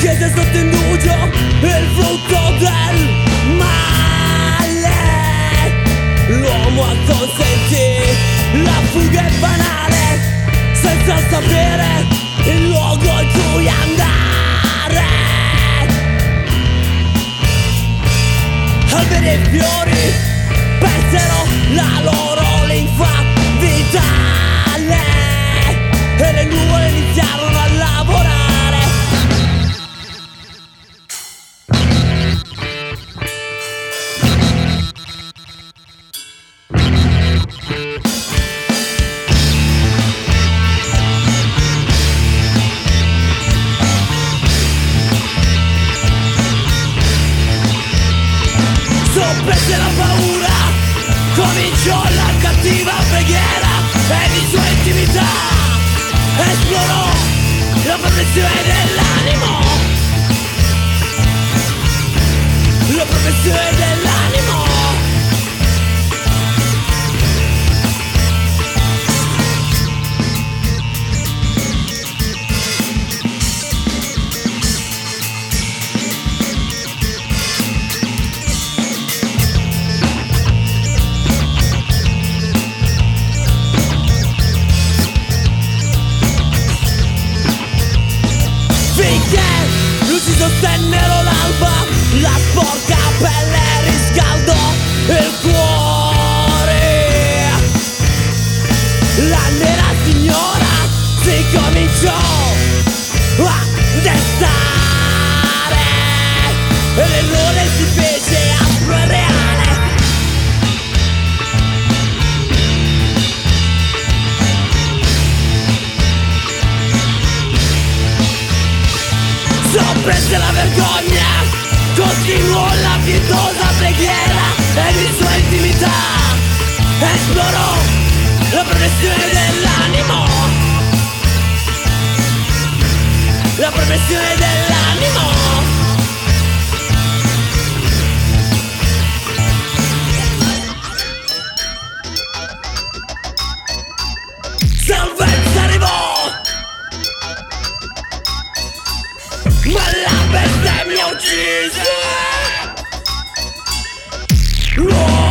chiese sotto indugio il frutto del male. L'uomo acconsentì, la fuga è banale, senza sapere il luogo in cui andare. Alberi e fiori persero la loro linfa vitale e le nuvole iniziarono a lavorare. Soppresse la paura, cominciò la cattiva preghiera e di sua intimità esplorò la professione dell'animo. La professione dell'animo. Sostennero l'alba, la sporca pelle riscaldò il cuore. La nera signora si cominciò a destare e l'errore si fece aspro e reale. Soppresse la vergogna, continuò la pietosa preghiera e di sua intimità esplorò la professione dell'animo. La professione dell'animo. Salvezza arrivò, ma la bestemmia uccise.